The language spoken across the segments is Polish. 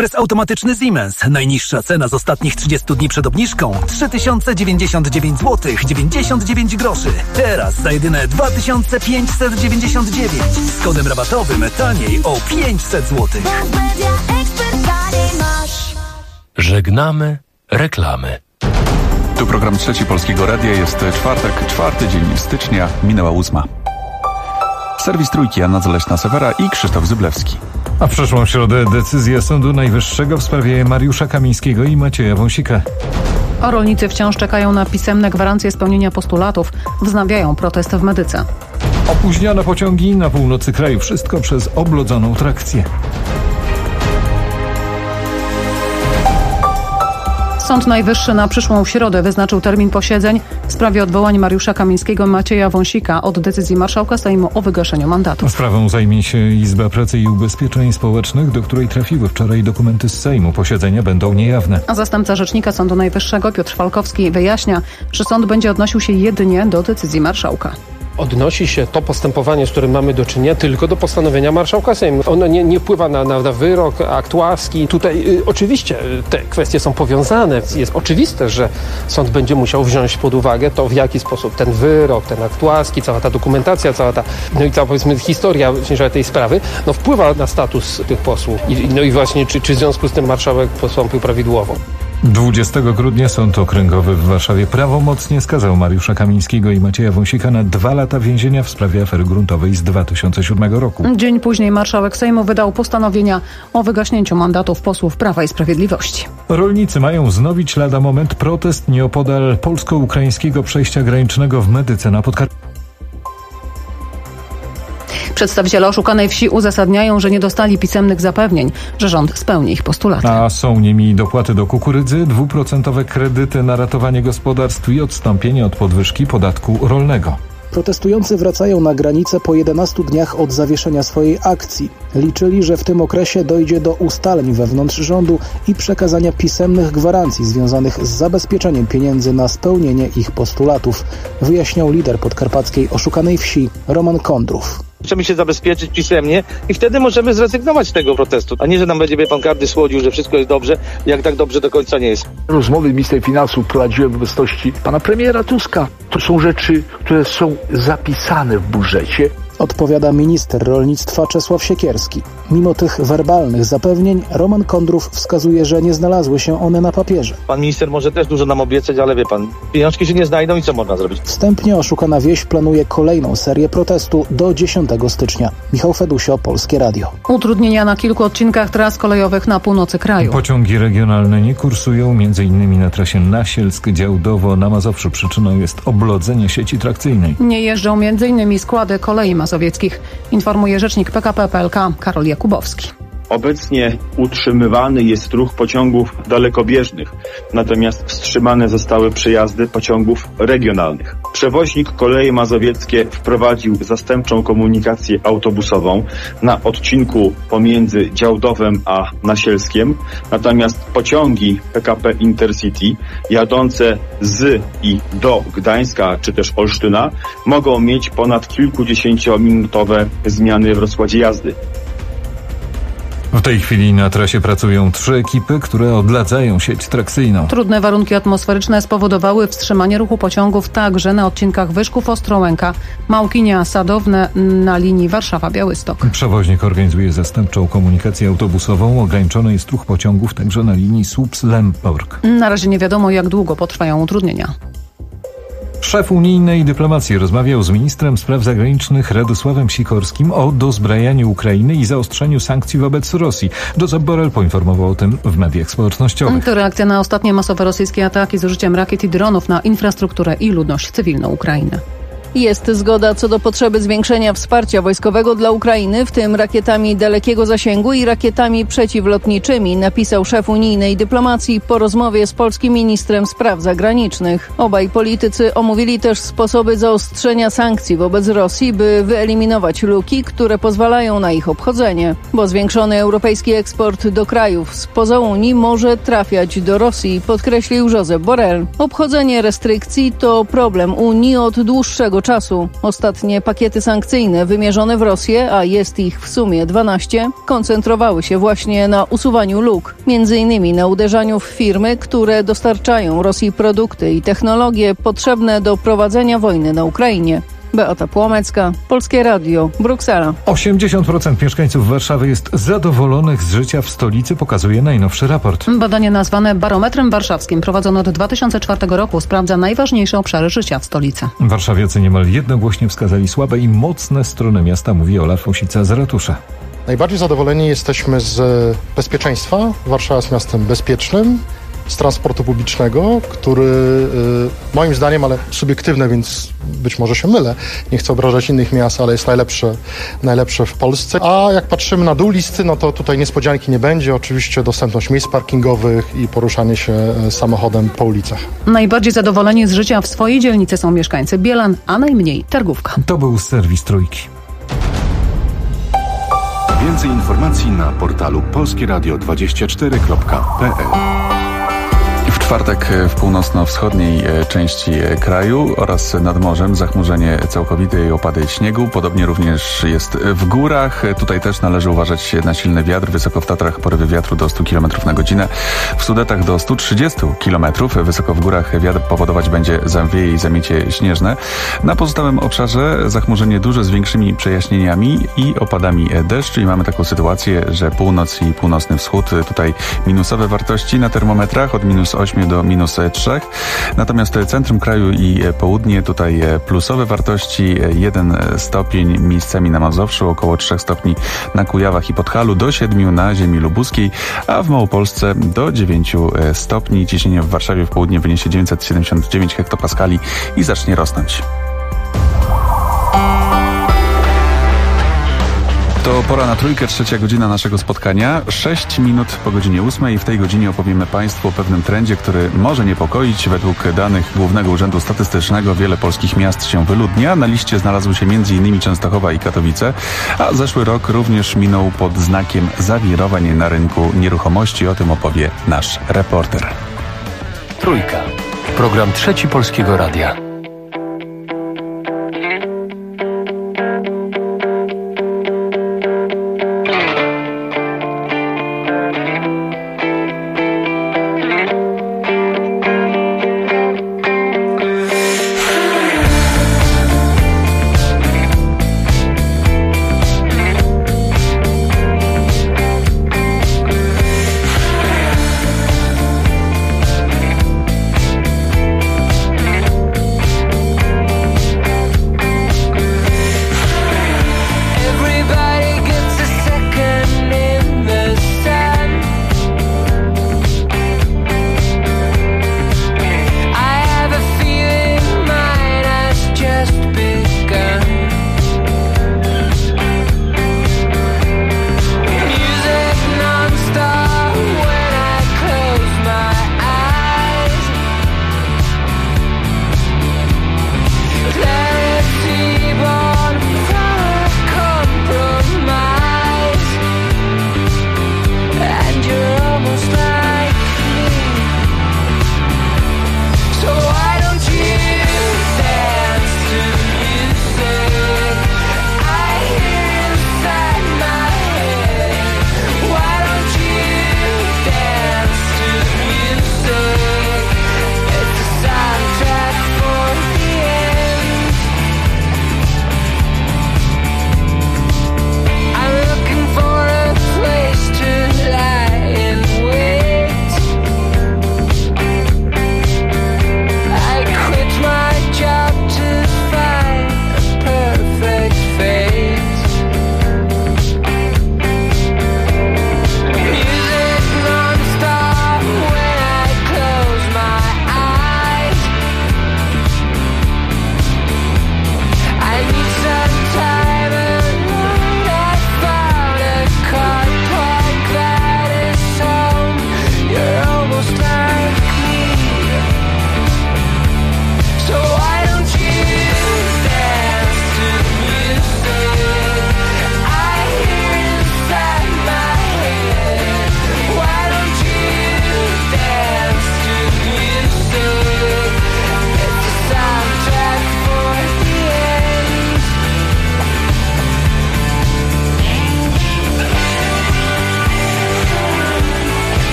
ekspres automatyczny Siemens. Najniższa cena z ostatnich 30 dni przed obniżką 3099 zł 99 groszy. Teraz za jedyne 2599. Z kodem rabatowym taniej o 500 zł. Żegnamy reklamy. Tu program Trzeci Polskiego Radia. Jest czwartek, 4 dzień stycznia, minęła 8. Serwis Trójki, Anna Zaleśna-Sewera i Krzysztof Zyblewski. A w przyszłą środę decyzja Sądu Najwyższego w sprawie Mariusza Kamińskiego i Macieja Wąsika. A rolnicy wciąż czekają na pisemne gwarancje spełnienia postulatów. Wznawiają protest w Medyce. Opóźnione pociągi na północy kraju. Wszystko przez oblodzoną trakcję. Sąd Najwyższy na przyszłą środę wyznaczył termin posiedzeń w sprawie odwołań Mariusza Kamińskiego i Macieja Wąsika od decyzji marszałka Sejmu o wygaszeniu mandatu. Sprawą zajmie się Izba Pracy i Ubezpieczeń Społecznych, do której trafiły wczoraj dokumenty z Sejmu. Posiedzenia będą niejawne. A zastępca rzecznika Sądu Najwyższego Piotr Falkowski wyjaśnia, że sąd będzie odnosił się jedynie do decyzji marszałka. Odnosi się to postępowanie, z którym mamy do czynienia, tylko do postanowienia marszałka Sejmu. Ono nie wpływa na wyrok, akt łaski. Tutaj oczywiście te kwestie są powiązane. Jest oczywiste, że sąd będzie musiał wziąć pod uwagę to, w jaki sposób ten wyrok, ten akt łaski, cała ta dokumentacja, cała powiedzmy historia tej sprawy, wpływa na status tych posłów. I właśnie, czy w związku z tym marszałek postąpił prawidłowo. 20 grudnia Sąd Okręgowy w Warszawie prawomocnie skazał Mariusza Kamińskiego i Macieja Wąsika na 2 lata więzienia w sprawie afery gruntowej z 2007 roku. Dzień później marszałek Sejmu wydał postanowienia o wygaśnięciu mandatów posłów Prawa i Sprawiedliwości. Rolnicy mają wznowić lada moment protest nieopodal polsko-ukraińskiego przejścia granicznego w Medyce na Podkarpaciu. Przedstawiciele oszukanej wsi uzasadniają, że nie dostali pisemnych zapewnień, że rząd spełni ich postulaty. A są nimi dopłaty do kukurydzy, 2% kredyty na ratowanie gospodarstw i odstąpienie od podwyżki podatku rolnego. Protestujący wracają na granicę po 11 dniach od zawieszenia swojej akcji. Liczyli, że w tym okresie dojdzie do ustaleń wewnątrz rządu i przekazania pisemnych gwarancji związanych z zabezpieczeniem pieniędzy na spełnienie ich postulatów, wyjaśniał lider podkarpackiej oszukanej wsi Roman Kondrów. Chcemy się zabezpieczyć pisemnie i wtedy możemy zrezygnować z tego protestu. A nie, że nam będzie pan każdy słodził, że wszystko jest dobrze, jak tak dobrze do końca nie jest. Rozmowy minister finansów prowadziłem w obecności pana premiera Tuska. To są rzeczy, które są zapisane w budżecie. Odpowiada minister rolnictwa Czesław Siekierski. Mimo tych werbalnych zapewnień Roman Kondrów wskazuje, że nie znalazły się one na papierze. Pan minister może też dużo nam obiecać, ale wie pan, pieniążki się nie znajdą i co można zrobić? Wstępnie oszukana wieś planuje kolejną serię protestu do 10 stycznia. Michał Fedusio, Polskie Radio. Utrudnienia na kilku odcinkach tras kolejowych na północy kraju. Pociągi regionalne nie kursują, m.in. na trasie Nasielsk-Działdowo na Mazowszu. Przyczyną jest oblodzenie sieci trakcyjnej. Nie jeżdżą m.in. składy kolei mazowieckich, informuje rzecznik PKP PLK Karol Jakubowski. Obecnie utrzymywany jest ruch pociągów dalekobieżnych, natomiast wstrzymane zostały przejazdy pociągów regionalnych. Przewoźnik Koleje Mazowieckie wprowadził zastępczą komunikację autobusową na odcinku pomiędzy Działdowem a Nasielskiem, natomiast pociągi PKP Intercity jadące z i do Gdańska czy też Olsztyna mogą mieć ponad kilkudziesięciominutowe zmiany w rozkładzie jazdy. W tej chwili na trasie pracują 3 ekipy, które odladzają sieć trakcyjną. Trudne warunki atmosferyczne spowodowały wstrzymanie ruchu pociągów także na odcinkach Wyszków-Ostrołęka, Małkinia-Sadowne na linii Warszawa-Białystok. Przewoźnik organizuje zastępczą komunikację autobusową. Ograniczony jest ruch pociągów także na linii Słupsk-Lemborg. Na razie nie wiadomo, jak długo potrwają utrudnienia. Szef unijnej dyplomacji rozmawiał z ministrem spraw zagranicznych Radosławem Sikorskim o dozbrajaniu Ukrainy i zaostrzeniu sankcji wobec Rosji. Josep Borrell poinformował o tym w mediach społecznościowych. To reakcja na ostatnie masowe rosyjskie ataki z użyciem rakiet i dronów na infrastrukturę i ludność cywilną Ukrainy. Jest zgoda co do potrzeby zwiększenia wsparcia wojskowego dla Ukrainy, w tym rakietami dalekiego zasięgu i rakietami przeciwlotniczymi, napisał szef unijnej dyplomacji po rozmowie z polskim ministrem spraw zagranicznych. Obaj politycy omówili też sposoby zaostrzenia sankcji wobec Rosji, by wyeliminować luki, które pozwalają na ich obchodzenie, bo zwiększony europejski eksport do krajów spoza Unii może trafiać do Rosji, podkreślił Josep Borrell. Obchodzenie restrykcji to problem Unii od dłuższego długiego czasu. Ostatnie pakiety sankcyjne wymierzone w Rosję, a jest ich w sumie 12, koncentrowały się właśnie na usuwaniu luk, m.in. na uderzaniu w firmy, które dostarczają Rosji produkty i technologie potrzebne do prowadzenia wojny na Ukrainie. Beata Płomecka, Polskie Radio, Bruksela. 80% mieszkańców Warszawy jest zadowolonych z życia w stolicy, pokazuje najnowszy raport. Badanie nazwane Barometrem Warszawskim, prowadzone od 2004 roku, sprawdza najważniejsze obszary życia w stolicy. Warszawiacy niemal jednogłośnie wskazali słabe i mocne strony miasta, mówi Ola Fosica z ratusza. Najbardziej zadowoleni jesteśmy z bezpieczeństwa. Warszawa jest miastem bezpiecznym, z transportu publicznego, który moim zdaniem, ale subiektywne, więc być może się mylę, nie chcę obrażać innych miast, ale jest najlepsze w Polsce. A jak patrzymy na dół listy, no to tutaj niespodzianki nie będzie. Oczywiście dostępność miejsc parkingowych i poruszanie się samochodem po ulicach. Najbardziej zadowoleni z życia w swojej dzielnicy są mieszkańcy Bielan, a najmniej Targówka. To był serwis Trójki. Więcej informacji na portalu polskieradio24.pl. W czwartek w północno-wschodniej części kraju oraz nad morzem zachmurzenie całkowite i opady śniegu. Podobnie również jest w górach. Tutaj też należy uważać na silny wiatr. Wysoko w Tatrach porywy wiatru do 100 km na godzinę. W Sudetach do 130 km. Wysoko w górach wiatr powodować będzie zawieje i zamiecie śnieżne. Na pozostałym obszarze zachmurzenie duże z większymi przejaśnieniami i opadami deszczu. I mamy taką sytuację, że północ i północny wschód tutaj minusowe wartości na termometrach od -8 do -3. Natomiast centrum kraju i południe tutaj plusowe wartości, 1 stopień miejscami na Mazowszu, około 3 stopni na Kujawach i Podhalu, do 7 na ziemi lubuskiej, a w Małopolsce do 9 stopni. Ciśnienie w Warszawie w południe wyniesie 979 hektopaskali i zacznie rosnąć. To pora na Trójkę, 3. godzina naszego spotkania. 6 minut po godzinie 8 i w tej godzinie opowiemy Państwu o pewnym trendzie, który może niepokoić. Według danych Głównego Urzędu Statystycznego wiele polskich miast się wyludnia. Na liście znalazły się m.in. Częstochowa i Katowice, a zeszły rok również minął pod znakiem zawirowań na rynku nieruchomości. O tym opowie nasz reporter. Trójka. Program 3 Polskiego Radia.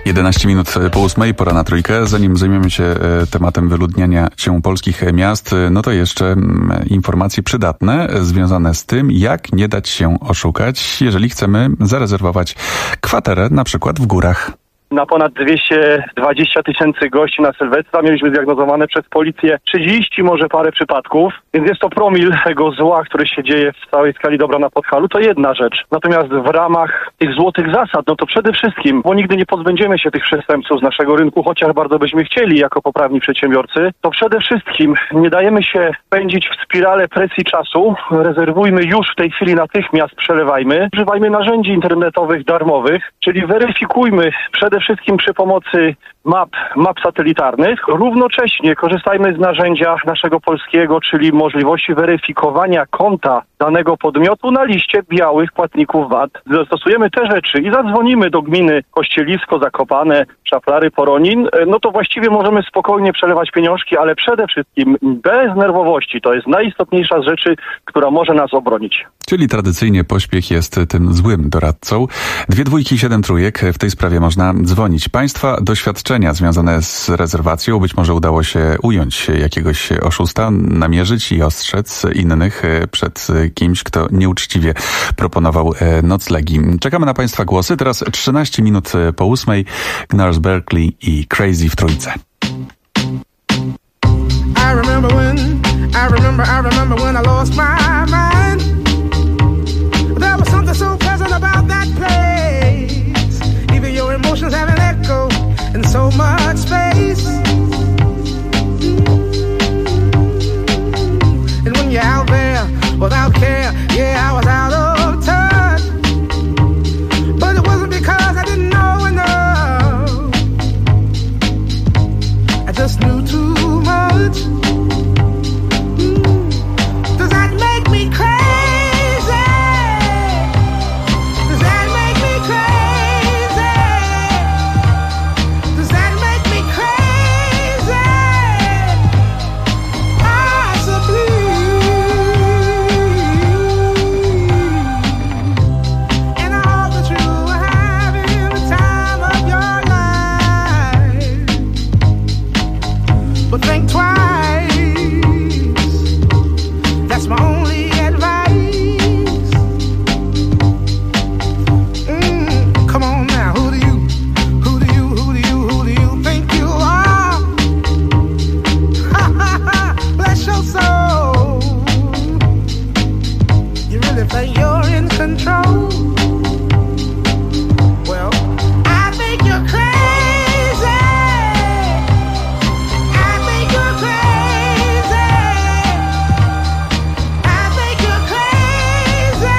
11 minut po 8, pora na Trójkę. Zanim zajmiemy się tematem wyludniania się polskich miast, no to jeszcze informacje przydatne związane z tym, jak nie dać się oszukać, jeżeli chcemy zarezerwować kwaterę na przykład w górach. Na ponad 220 tysięcy gości na Sylwestra mieliśmy zdiagnozowane przez policję 30 może parę przypadków, więc jest to promil tego zła, który się dzieje w całej skali dobra na Podhalu. To jedna rzecz. Natomiast w ramach tych złotych zasad, no to przede wszystkim, bo nigdy nie pozbędziemy się tych przestępców z naszego rynku, chociaż bardzo byśmy chcieli jako poprawni przedsiębiorcy, to przede wszystkim nie dajemy się pędzić w spirale presji czasu. Rezerwujmy już w tej chwili, natychmiast przelewajmy. Używajmy narzędzi internetowych darmowych, czyli weryfikujmy przede wszystkim przy pomocy map satelitarnych. Równocześnie korzystajmy z narzędzia naszego polskiego, czyli możliwości weryfikowania konta danego podmiotu na liście białych płatników VAT. Zastosujemy te rzeczy i zadzwonimy do gminy Kościelisko, Zakopane, Szaflary, Poronin, no to właściwie możemy spokojnie przelewać pieniążki, ale przede wszystkim bez nerwowości. To jest najistotniejsza z rzeczy, która może nas obronić. Czyli tradycyjnie pośpiech jest tym złym doradcą. 2 dwójki, 7 trójek. W tej sprawie można dzwonić. Państwa doświadczenia związane z rezerwacją. Być może udało się ująć jakiegoś oszusta, namierzyć i ostrzec innych przed kimś, kto nieuczciwie proponował noclegi. Czekamy na Państwa głosy. Teraz 13 minut po 8. Gnars Berkeley i Crazy w Trójce. I remember when I lost my mind. There was something so pleasant about that place. Even your emotions have an echo in so much space. And when you're out there without care, yeah, I was out of touch. But it wasn't because I didn't know enough. I just knew too much. Does that make me crazy? Does that make me crazy? Does that make me crazy? Possibly. And I hope that you are having the time of your life. But think twice. That's my only advice. Come on now, who do you think you are? Bless your soul. You really think you're in control? Well, I think you're crazy. I think you're crazy. I think you're crazy,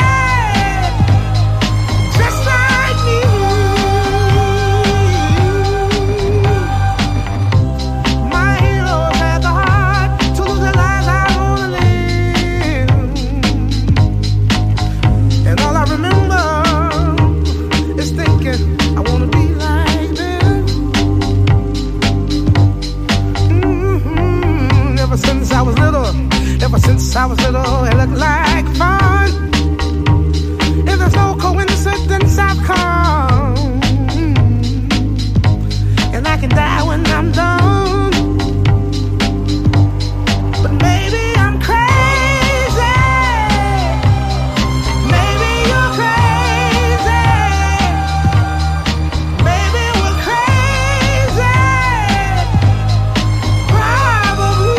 just like me. My heroes had the heart to lose the lives I wanna live, and all I remember is thinking I wanna be like them. Ever since I was little, it looked like fun. If there's no coincidence, I've come, and I can die when I'm done. But maybe I'm crazy. Maybe you're crazy. Maybe we're crazy. Probably.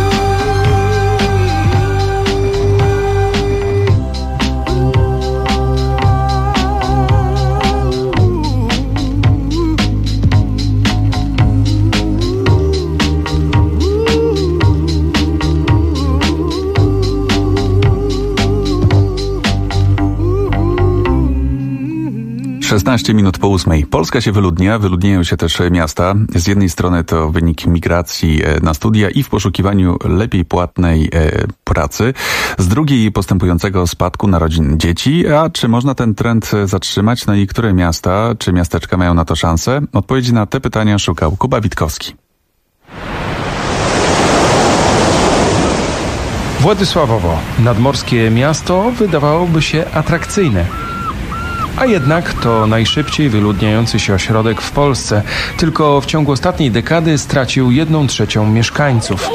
Szesnaście minut po 8. Polska się wyludnia, wyludniają się też miasta. Z jednej strony to wynik migracji na studia i w poszukiwaniu lepiej płatnej pracy. Z drugiej postępującego spadku narodzin dzieci. A czy można ten trend zatrzymać? No i które miasta czy miasteczka mają na to szansę? Odpowiedzi na te pytania szukał Kuba Witkowski. Władysławowo, nadmorskie miasto wydawałoby się atrakcyjne. a jednak to najszybciej wyludniający się ośrodek w Polsce. Tylko w ciągu ostatniej dekady stracił 1/3 mieszkańców.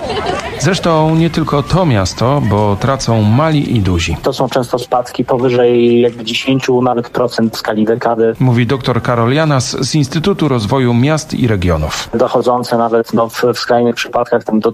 Zresztą nie tylko to miasto, bo tracą mali i duzi. To są często spadki powyżej 10 nawet procent w skali dekady. Mówi dr Karol Janas z Instytutu Rozwoju Miast i Regionów. Dochodzące nawet w skrajnych przypadkach do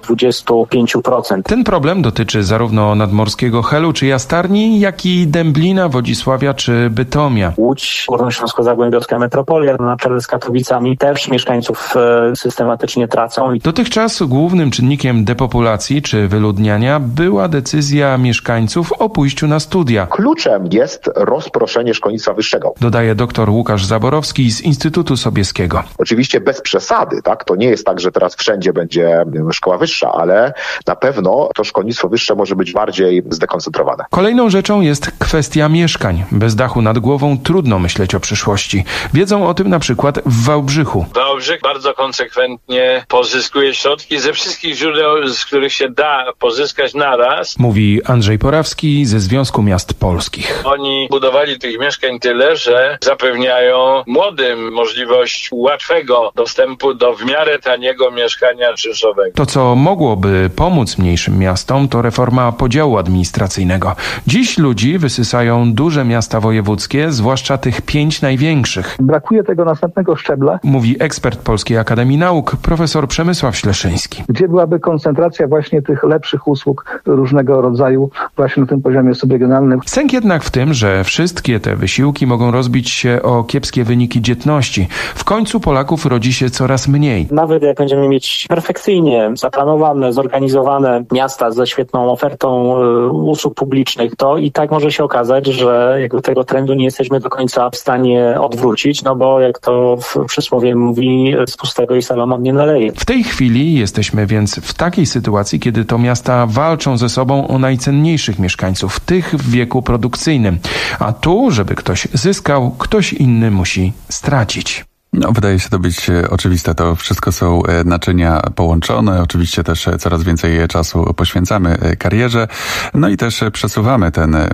25%. Ten problem dotyczy zarówno nadmorskiego Helu czy Jastarni, jak i Dęblina, Wodzisławia czy Bytomia. Łódź, Górnośląsko-Zagłębiowska metropolia na czele z Katowicami też mieszkańców systematycznie tracą. Dotychczas głównym czynnikiem depopulacji czy wyludniania była decyzja mieszkańców o pójściu na studia. Kluczem jest rozproszenie szkolnictwa wyższego. Dodaje dr Łukasz Zaborowski z Instytutu Sobieskiego. Oczywiście bez przesady, tak? To nie jest tak, że teraz wszędzie będzie szkoła wyższa, ale na pewno to szkolnictwo wyższe może być bardziej zdekoncentrowane. Kolejną rzeczą jest kwestia mieszkań. Bez dachu nad głową trudno myśleć o przyszłości. Wiedzą o tym na przykład w Wałbrzychu. Wałbrzych bardzo konsekwentnie pozyskuje środki ze wszystkich źródeł, z których się da pozyskać naraz. Mówi Andrzej Porawski ze Związku Miast Polskich. Oni budowali tych mieszkań tyle, że zapewniają młodym możliwość łatwego dostępu do w miarę taniego mieszkania czynszowego. To, co mogłoby pomóc mniejszym miastom, to reforma podziału administracyjnego. Dziś ludzi wysysają duże miasta wojewódzkie, zwłaszcza tych 5 największych. Brakuje tego następnego szczebla. Mówi ekspert Polskiej Akademii Nauk, profesor Przemysław Śleszyński. Gdzie byłaby koncentracja właśnie tych lepszych usług różnego rodzaju właśnie na tym poziomie subregionalnym. Sęk jednak w tym, że wszystkie te wysiłki mogą rozbić się o kiepskie wyniki dzietności. W końcu Polaków rodzi się coraz mniej. Nawet jak będziemy mieć perfekcyjnie zaplanowane, zorganizowane miasta ze świetną ofertą usług publicznych, to i tak może się okazać, że tego trendu nie jesteśmy do końca w stanie odwrócić, no bo jak to w przysłowie mówi, z pustego i Salomon nie naleje. W tej chwili jesteśmy więc w takiej sytuacji, kiedy to miasta walczą ze sobą o najcenniejszych mieszkańców, tych w wieku produkcyjnym. A tu, żeby ktoś zyskał, ktoś inny musi stracić. No, wydaje się to być oczywiste. To wszystko są naczynia połączone. Oczywiście też coraz więcej czasu poświęcamy karierze. No i też przesuwamy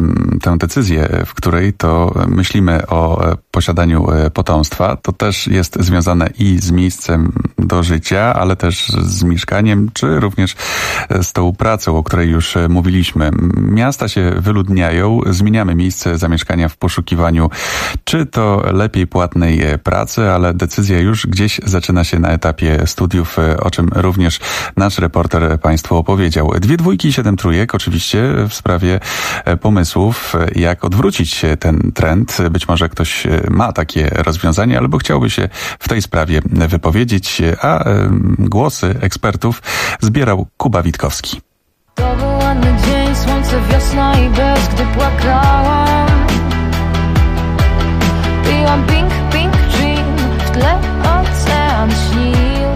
tę decyzję, w której to myślimy o posiadaniu potomstwa. To też jest związane i z miejscem do życia, ale też z mieszkaniem, czy również z tą pracą, o której już mówiliśmy. Miasta się wyludniają, zmieniamy miejsce zamieszkania w poszukiwaniu czy to lepiej płatnej pracy, ale decyzja już gdzieś zaczyna się na etapie studiów, o czym również nasz reporter Państwu opowiedział. 2 dwójki i 7 trójek oczywiście w sprawie pomysłów, jak odwrócić ten trend. Być może ktoś ma takie rozwiązanie, albo chciałby się w tej sprawie wypowiedzieć, a głosy ekspertów zbierał Kuba Witkowski. To był ładny dzień, słońce, wiosna i bez, gdy płakałam. Piłam pink dream, w tle ocean śnił.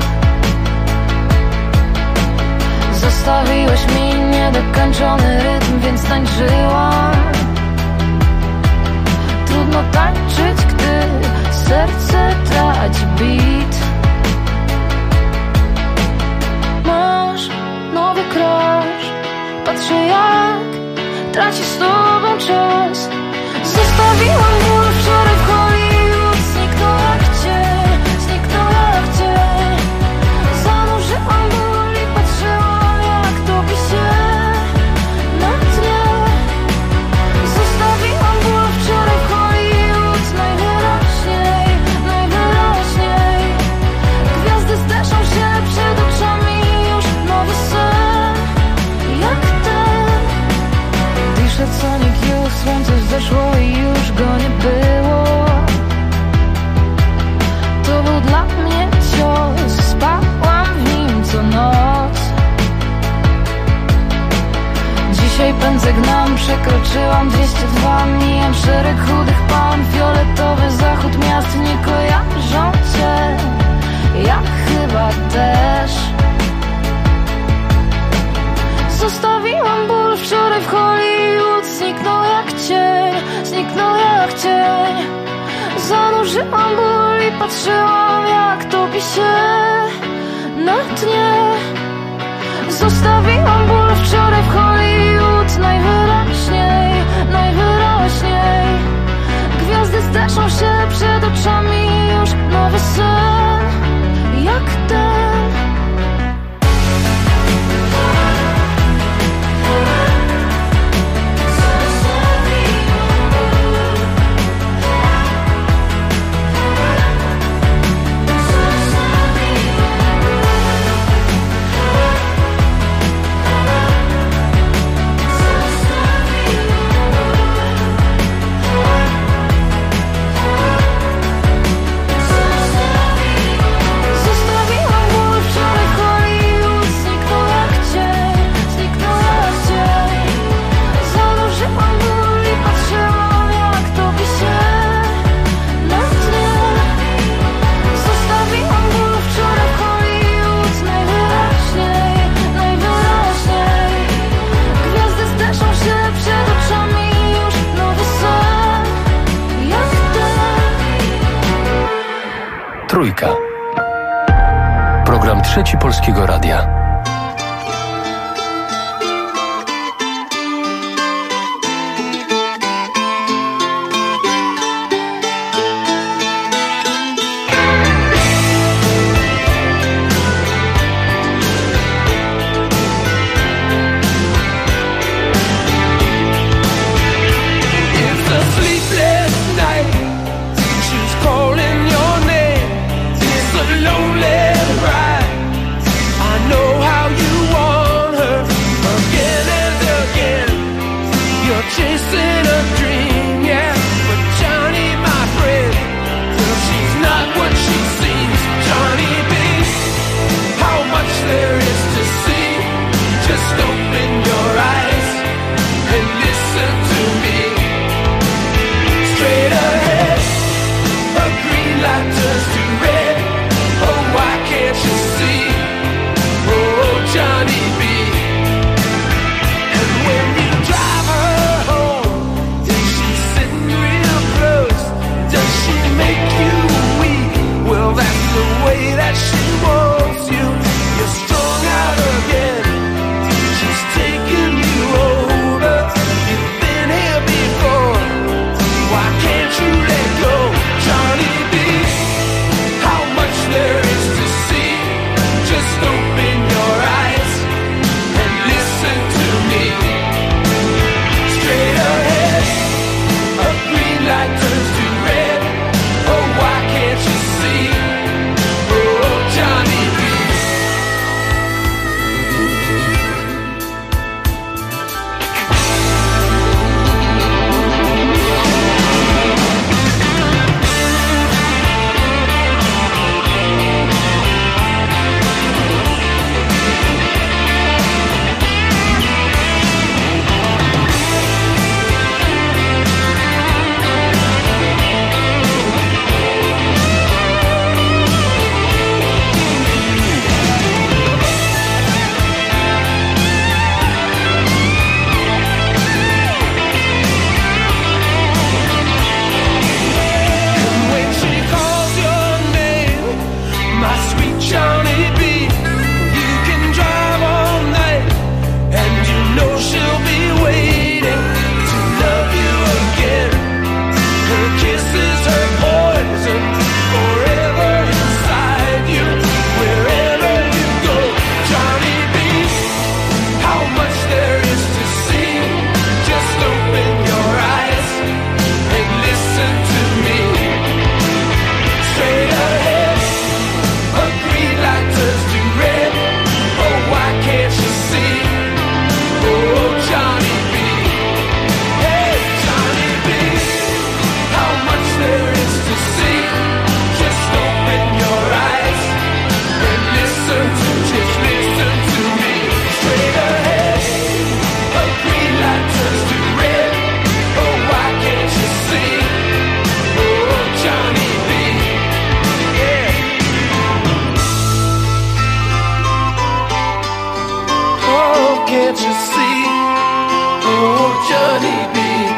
Zostawiłeś mi niedokończony rytm, więc tańczyłam. Trudno tańczyć, gdy serce traci beat. Masz nowy crush, patrzę jak traci z tobą czas. Zostawiłam ból wczoraj w Hollywood, zniknął jak cień, zniknął jak cień. Zanurzyłam ból i patrzyłam jak topi się na dnie. Zostawiłam ból wczoraj w Hollywood, najwyraźniej, najwyraźniej. Gwiazdy zderzą się przed oczami, już nowy sen, jak ten. Diszę Sonic już, słońce zeszło i już go nie było. To był dla mnie cios, spałam w nim co noc. Dzisiaj pędzę gnam, przekroczyłam 202. Mijam szereg chudych pan, fioletowy zachód miast nie kojarzą cię, ja chyba też. Zostawiłam ból wczoraj w Hollywood, zniknął jak cień, zniknął jak cień. Zanurzyłam ból i patrzyłam jak topi się na dnie. Zostawiłam ból wczoraj w Hollywood, najwyraźniej, najwyraźniej. Gwiazdy zeszą się przed oczami już nowy sen, jak ten. Trójka. Program Trzeci Polskiego Radia. Chasing a dream, yeah, but Johnny, my friend, she's not what she seems. Johnny B, how much there is to see. Just open your eyes and listen to me. Straight ahead, a green light turns to red. Oh, why can't you see? Oh, Johnny B. And when you drive her home, she's sitting real close. Does she make you weep? Well, that's the way that she wants you. You're strung out again. She's taking you over. You've been here before. Why can't you let go, Johnny B? How much there is to see. Just open your eyes and listen to me. Straight ahead, a green light turns to red. Oh, why can't you see? Oh, Johnny B. And when she calls your name, my sweet Johnny B, you can drive all night, and you know she'll be waiting to love you again. Her kisses, her poison, forever inside you, wherever you go, Johnny B. How much there is to see. Just open your eyes and listen to me. Straight ahead, a green light turns to red. Oh, why can't you see? Oh, Johnny B. Hey, Johnny B. How much there is to see. Just open your eyes and listen to, just listen to me. Straight ahead, a green light turns to red. Oh, why can't you see? Oh, Johnny B. Yeah. Oh, can't you see? Oh, Johnny B.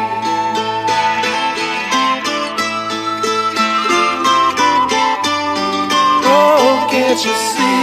Oh, can't you see?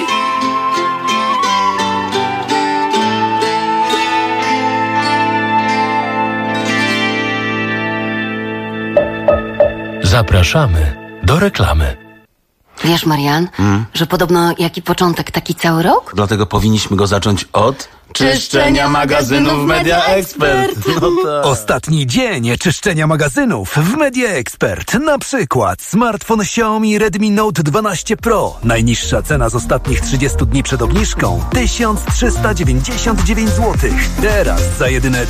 Zapraszamy do reklamy. Wiesz, Marian, że podobno jaki początek, taki cały rok? Dlatego powinniśmy go zacząć od czyszczenia magazynów Media Expert. No tak. Ostatni dzień czyszczenia magazynów w Media Expert. Na przykład smartfon Xiaomi Redmi Note 12 Pro. Najniższa cena z ostatnich 30 dni przed obniżką 1399 zł. Teraz za jedyne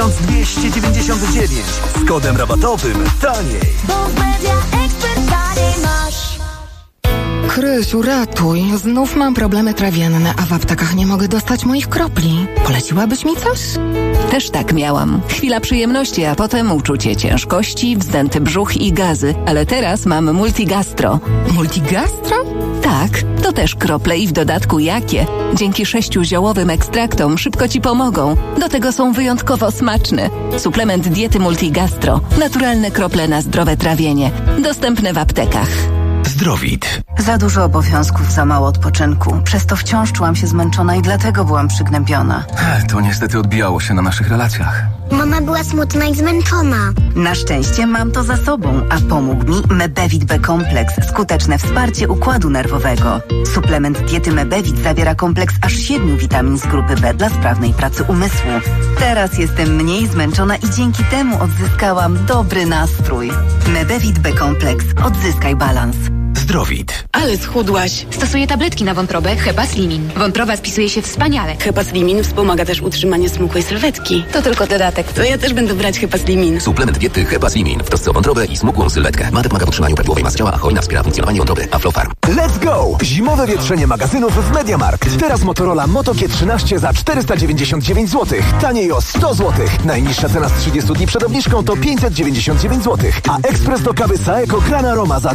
1299 z kodem rabatowym taniej. Bo w Media Expert taniej masz. Krysiu, ratuj. Znów mam problemy trawienne, a w aptekach nie mogę dostać moich kropli. Poleciłabyś mi coś? Też tak miałam. Chwila przyjemności, a potem uczucie ciężkości, wzdęty brzuch i gazy. Ale teraz mam Multigastro. Multigastro? Tak, to też krople i w dodatku jakie. Dzięki 6 ziołowym ekstraktom szybko Ci pomogą. Do tego są wyjątkowo smaczne. Suplement diety Multigastro. Naturalne krople na zdrowe trawienie. Dostępne w aptekach. Zdrowit. Za dużo obowiązków, za mało odpoczynku. Przez to wciąż czułam się zmęczona i dlatego byłam przygnębiona. To niestety odbijało się na naszych relacjach. Mama była smutna i zmęczona. Na szczęście mam to za sobą, a pomógł mi Mebevit B-kompleks, skuteczne wsparcie układu nerwowego. Suplement diety Mebevit zawiera kompleks aż 7 witamin z grupy B dla sprawnej pracy umysłu. Teraz jestem mniej zmęczona i dzięki temu odzyskałam dobry nastrój. Mebevit B-kompleks. Odzyskaj balans. Zdrowit. Ale schudłaś. Stosuję tabletki na wątrobę Hepaslimin. Wątroba spisuje się wspaniale. Hepaslimin wspomaga też utrzymanie smukłej sylwetki. To tylko dodatek. To ja też będę brać Hepaslimin. Suplement diety Hepaslimin w trosce o wątrobę i smukłą sylwetkę. Ma pomaga w utrzymaniu prawidłowej masy ciała, a hojna wspiera funkcjonowanie wątroby. Aflofarm. Let's go! Zimowe wietrzenie magazynów w MediaMarkt. Teraz Motorola Moto G13 za 499 zł. Taniej o 100 zł. Najniższa cena z 30 dni przed obniżką to 599 zł. A ekspres do kawy Saeco Gran Aroma za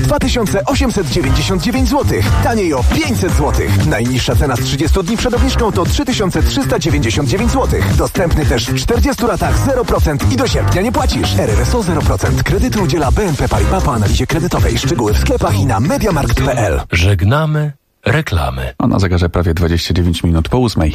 2899 zł. Taniej o 500 zł. Najniższa cena z 30 dni przed obniżką to 3399 zł. Dostępny też w 40 latach 0% i do sierpnia nie płacisz. RRSO 0%. Kredyty udziela BNP Paribas po analizie kredytowej. Szczegóły w sklepach i na mediamarkt.pl. Żegnamy reklamy. A na zegarze prawie 29 minut po 8.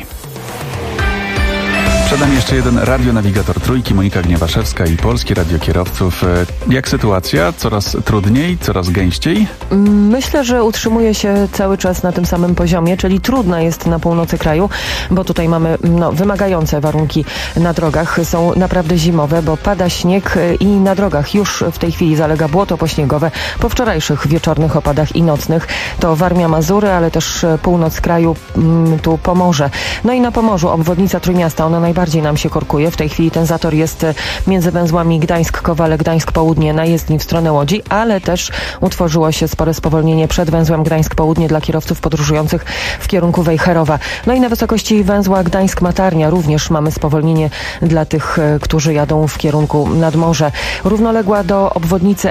Przed nami jeszcze jeden radionawigator Trójki, Monika Gniewaszewska i Polskie Radio Kierowców. Jak sytuacja? Coraz trudniej? Coraz gęściej? Myślę, że utrzymuje się cały czas na tym samym poziomie, czyli trudna jest na północy kraju, bo tutaj mamy wymagające warunki na drogach. Są naprawdę zimowe, bo pada śnieg i na drogach już w tej chwili zalega błoto pośniegowe po wczorajszych wieczornych opadach i nocnych. To Warmia, Mazury, ale też północ kraju, tu Pomorze. No i na Pomorzu obwodnica Trójmiasta, ona najbardziej nam się korkuje. W tej chwili ten zator jest między węzłami Gdańsk-Kowale, Gdańsk-Południe na jezdni w stronę Łodzi, ale też utworzyło się spore spowolnienie przed węzłem Gdańsk-Południe dla kierowców podróżujących w kierunku Wejherowa. No i na wysokości węzła Gdańsk-Matarnia również mamy spowolnienie dla tych, którzy jadą w kierunku nad morze. Równoległa do obwodnicy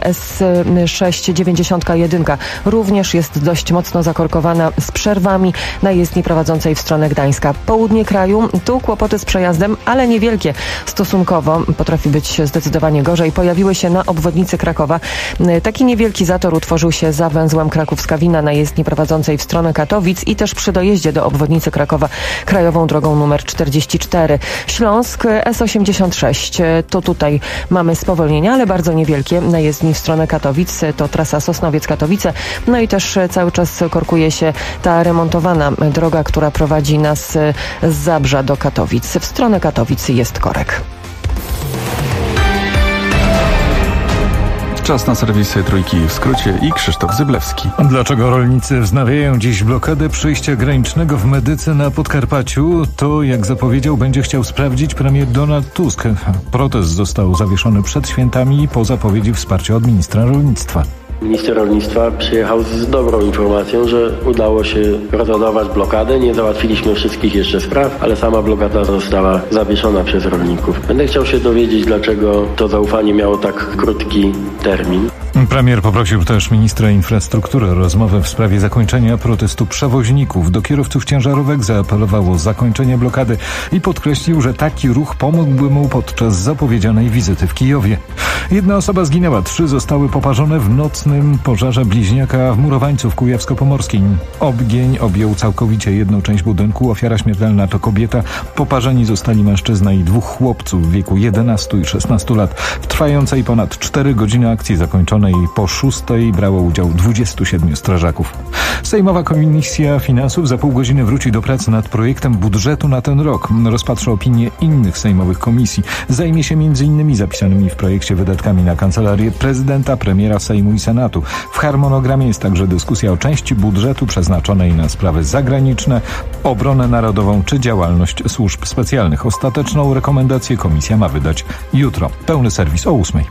S691 również jest dość mocno zakorkowana z przerwami na jezdni prowadzącej w stronę Gdańska. Południe kraju, tu kłopoty z przejazdem, ale niewielkie stosunkowo, potrafi być zdecydowanie gorzej. Pojawiły się na obwodnicy Krakowa. Taki niewielki zator utworzył się za węzłem Kraków-Skawina na jezdni prowadzącej w stronę Katowic i też przy dojeździe do obwodnicy Krakowa krajową drogą numer 44. Śląsk S86, to tutaj mamy spowolnienia, ale bardzo niewielkie na jezdni w stronę Katowic. To trasa Sosnowiec-Katowice. No i też cały czas korkuje się ta remontowana droga, która prowadzi nas z Zabrza do Katowic. W stronę Katowic jest korek. Czas na serwisy Trójki w skrócie i Krzysztof Zyblewski. Dlaczego rolnicy wznawiają dziś blokadę przejścia granicznego w Medyce na Podkarpaciu? To, jak zapowiedział, będzie chciał sprawdzić premier Donald Tusk. Protest został zawieszony przed świętami po zapowiedzi wsparcia od ministra rolnictwa. Minister rolnictwa przyjechał z dobrą informacją, że udało się rozładować blokadę. Nie załatwiliśmy wszystkich jeszcze spraw, ale sama blokada została zawieszona przez rolników. Będę chciał się dowiedzieć, dlaczego to zaufanie miało tak krótki termin. Premier poprosił też ministra infrastruktury o rozmowę w sprawie zakończenia protestu przewoźników. Do kierowców ciężarówek zaapelował o zakończenie blokady i podkreślił, że taki ruch pomógłby mu podczas zapowiedzianej wizyty w Kijowie. 1 osoba zginęła, 3 zostały poparzone w nocnym pożarze bliźniaka w Murowańcu w Kujawsko-Pomorskim. Ogień objął całkowicie jedną część budynku. Ofiara śmiertelna to kobieta. Poparzeni zostali mężczyzna i 2 chłopców w wieku 11 i 16 lat. W trwającej ponad 4 godziny akcji zakończonej po 6 brało udział 27 strażaków. Sejmowa Komisja Finansów za pół godziny wróci do pracy nad projektem budżetu na ten rok. Rozpatrza opinie innych sejmowych komisji. Zajmie się m.in. zapisanymi w projekcie wydatkami na kancelarię prezydenta, premiera Sejmu i Senatu. W harmonogramie jest także dyskusja o części budżetu przeznaczonej na sprawy zagraniczne, obronę narodową czy działalność służb specjalnych. Ostateczną rekomendację komisja ma wydać jutro. Pełny serwis o 8:00.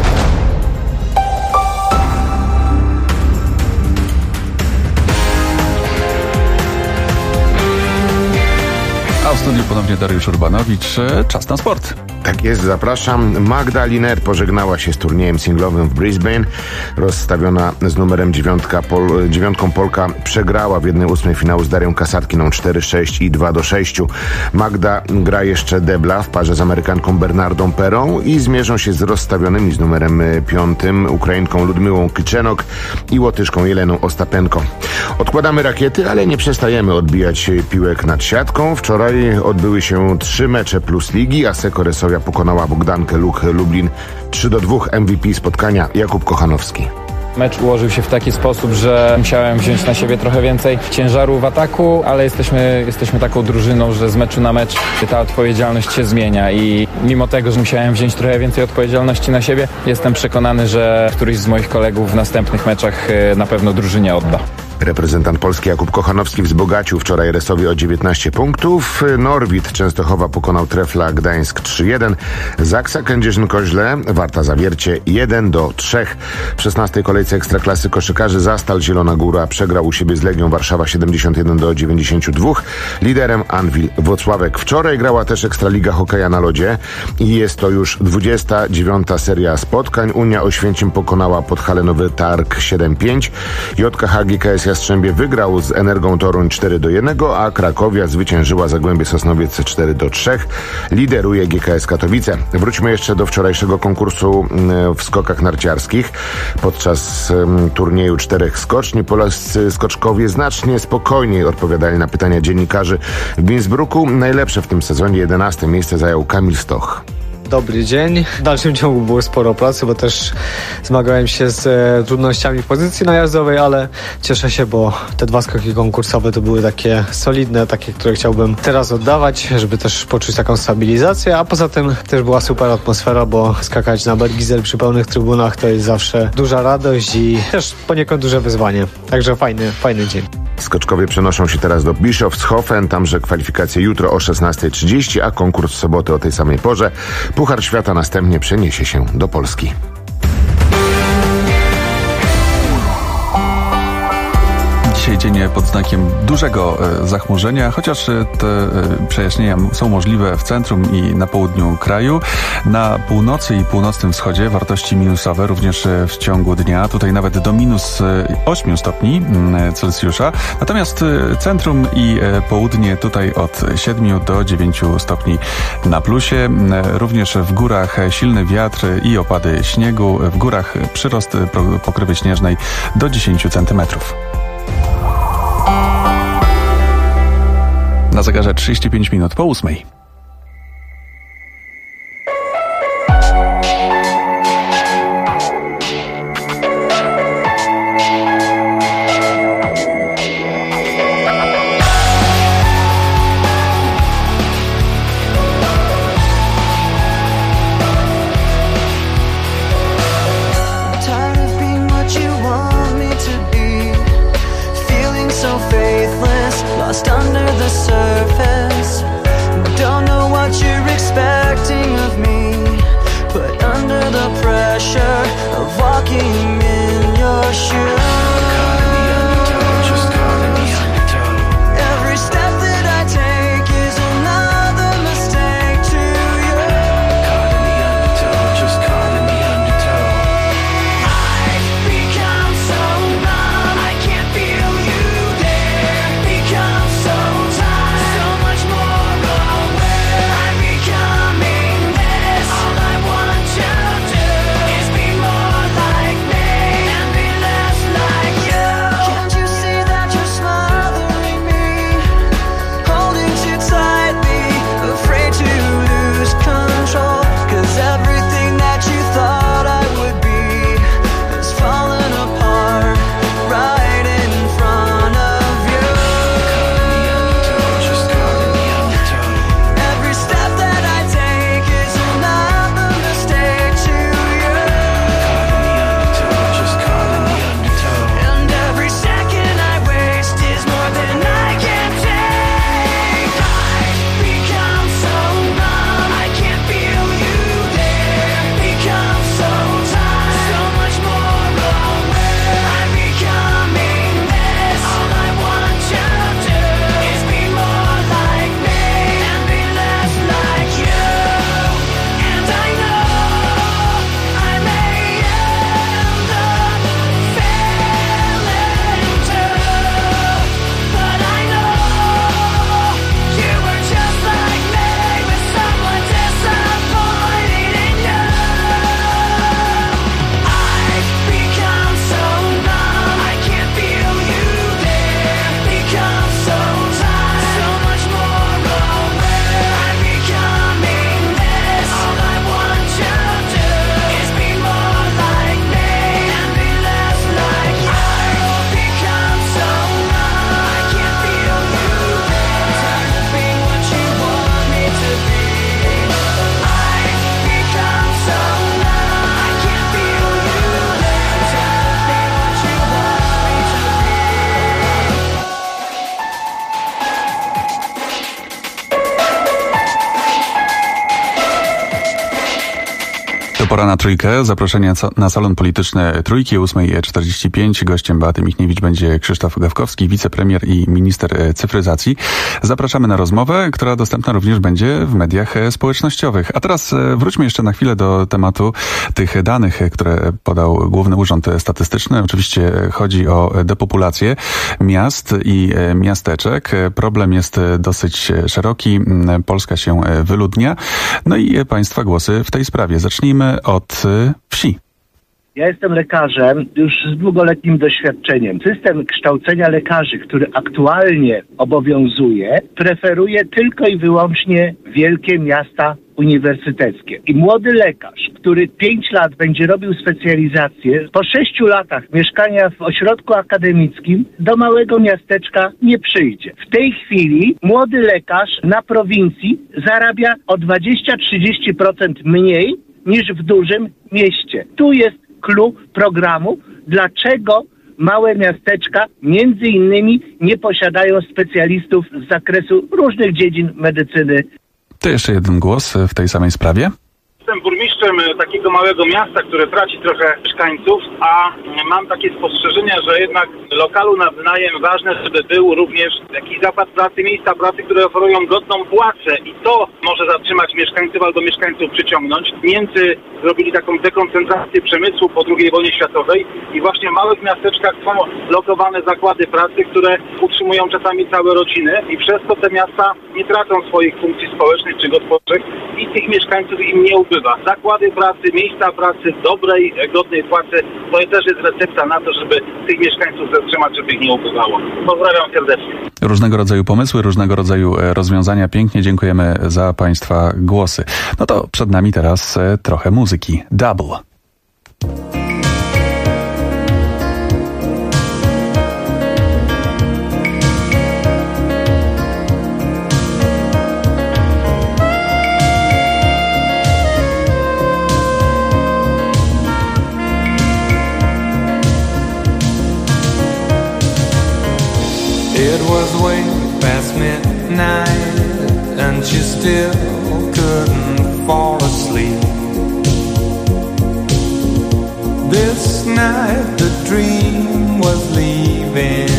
A w studiu ponownie Dariusz Urbanowicz. Czas na sport. Tak jest, zapraszam. Magda Liner pożegnała się z turniejem singlowym w Brisbane. Rozstawiona z numerem 9 Polka przegrała w 1/8 finału z Darią Kasatkiną 4-6 i 2-6. Magda gra jeszcze debla w parze z Amerykanką Bernardą Perą i zmierzą się z rozstawionymi z numerem 5 Ukrainką Ludmiłą Kyczenok i Łotyszką Jeleną Ostapenko. Odkładamy rakiety, ale nie przestajemy odbijać piłek nad siatką. Wczoraj odbyły się 3 mecze plus ligi, a Seko Resowia pokonała Bogdankę Luch Lublin 3-2. MVP spotkania Jakub Kochanowski. Mecz ułożył się w taki sposób, że musiałem wziąć na siebie trochę więcej ciężaru w ataku, ale jesteśmy taką drużyną, że z meczu na mecz ta odpowiedzialność się zmienia i mimo tego, że musiałem wziąć trochę więcej odpowiedzialności na siebie, jestem przekonany, że któryś z moich kolegów w następnych meczach na pewno drużynie odda. Reprezentant Polski Jakub Kochanowski wzbogacił wczoraj Resowie o 19 punktów. Norwid Częstochowa pokonał Trefla Gdańsk 3-1. Zaksa Kędzierzyn-Koźle, Warta Zawiercie 1-3. W 16. kolejce Ekstraklasy koszykarzy Zastal Zielona Góra przegrał u siebie z Legią Warszawa 71-92. Liderem Anwil Włocławek. Wczoraj grała też Ekstraliga Hokeja na lodzie i jest to już 29. seria spotkań. Unia Oświęcim pokonała Podhalenowy Targ 7-5. JKH GKS Jastrzębie wygrał z Energą Toruń 4-1, a Krakowia zwyciężyła Zagłębie Sosnowiec 4-3. Lideruje GKS Katowice. Wróćmy jeszcze do wczorajszego konkursu w skokach narciarskich. Podczas turnieju 4 skoczni polscy skoczkowie znacznie spokojniej odpowiadali na pytania dziennikarzy w Innsbrucku. Najlepsze w tym sezonie 11. miejsce zajął Kamil Stoch. Dobry dzień. W dalszym ciągu było sporo pracy, bo też zmagałem się z trudnościami w pozycji najazdowej, ale cieszę się, bo te 2 skoki konkursowe to były takie solidne, takie, które chciałbym teraz oddawać, żeby też poczuć taką stabilizację, a poza tym też była super atmosfera, bo skakać na Bergizel przy pełnych trybunach to jest zawsze duża radość i też poniekąd duże wyzwanie. Także fajny dzień. Skoczkowie przenoszą się teraz do Bischofshofen, tamże kwalifikacje jutro o 16:30, a konkurs w sobotę o tej samej porze. Puchar Świata następnie przeniesie się do Polski. Dzisiaj dzień pod znakiem dużego zachmurzenia, chociaż te przejaśnienia są możliwe w centrum i na południu kraju. Na północy i północnym wschodzie wartości minusowe również w ciągu dnia. Tutaj nawet do minus 8 stopni Celsjusza. Natomiast centrum i południe tutaj od 7 do 9 stopni na plusie. Również w górach silny wiatr i opady śniegu. W górach przyrost pokrywy śnieżnej do 10 centymetrów. Na zegarze 35 minut po 8:00. Like me. Pora na trójkę. Zaproszenie na salon polityczny Trójki o 8:45. Gościem Beaty Michniewicz będzie Krzysztof Gawkowski, wicepremier i minister cyfryzacji. Zapraszamy na rozmowę, która dostępna również będzie w mediach społecznościowych. A teraz wróćmy jeszcze na chwilę do tematu tych danych, które podał Główny Urząd Statystyczny. Oczywiście chodzi o depopulację miast i miasteczek. Problem jest dosyć szeroki. Polska się wyludnia. No i państwa głosy w tej sprawie. Zacznijmy od wsi. Ja jestem lekarzem już z długoletnim doświadczeniem. System kształcenia lekarzy, który aktualnie obowiązuje, preferuje tylko i wyłącznie wielkie miasta uniwersyteckie. I młody lekarz, który 5 lat będzie robił specjalizację, po 6 latach mieszkania w ośrodku akademickim do małego miasteczka nie przyjdzie. W tej chwili młody lekarz na prowincji zarabia o 20-30% mniej niż w dużym mieście. Tu jest clou programu, dlaczego małe miasteczka między innymi nie posiadają specjalistów z zakresu różnych dziedzin medycyny. To jeszcze jeden głos w tej samej sprawie. Jestem burmistrzem takiego małego miasta, które traci trochę mieszkańców, a mam takie spostrzeżenia, że jednak lokalu na wynajem ważne, żeby był również jakiś zakład pracy, miejsca pracy, które oferują godną płacę i to może zatrzymać mieszkańców albo mieszkańców przyciągnąć. Niemcy zrobili taką dekoncentrację przemysłu po II wojnie światowej i właśnie w małych miasteczkach są lokowane zakłady pracy, które utrzymują czasami całe rodziny i przez to te miasta nie tracą swoich funkcji społecznych czy gospodarczych i tych mieszkańców im nie ubywa. Zakłady pracy, miejsca pracy, dobrej, godnej płacy, to też jest recepta na to, żeby tych mieszkańców zatrzymać, żeby ich nie ubywało. Pozdrawiam serdecznie. Różnego rodzaju pomysły, różnego rodzaju rozwiązania. Pięknie dziękujemy za państwa głosy. No to przed nami teraz trochę muzyki. Double. It was way past midnight and she still couldn't fall asleep. This night the dream was leaving.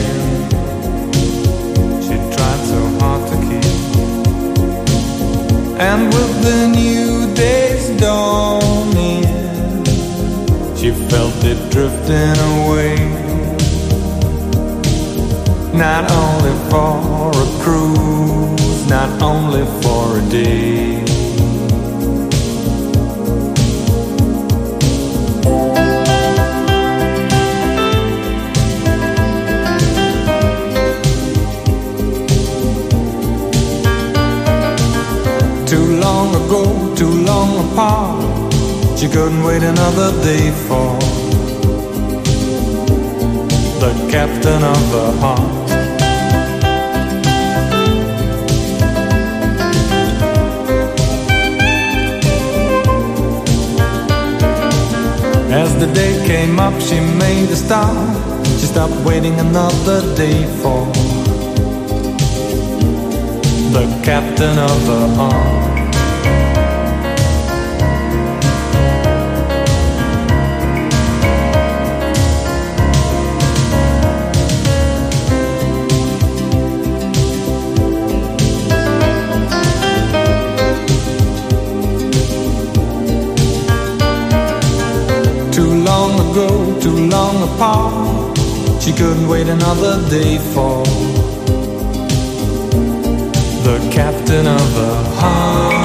She tried so hard to keep. And with the new day's dawning, she felt it drifting away. Not only for a cruise, not only for a day. Too long ago, too long apart, she couldn't wait another day for the captain of the heart. As the day came up, she made a start. She stopped waiting another day for the captain of the heart. Too long apart, she couldn't wait another day for the captain of the heart.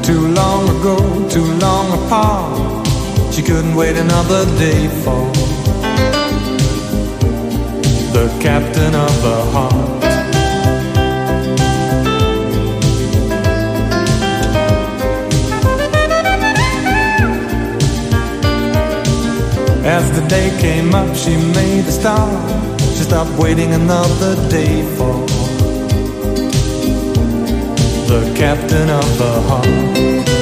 Too long ago, too long apart. She couldn't wait another day for the captain of the heart. As the day came up, she made a start. She stopped waiting another day for the captain of the heart.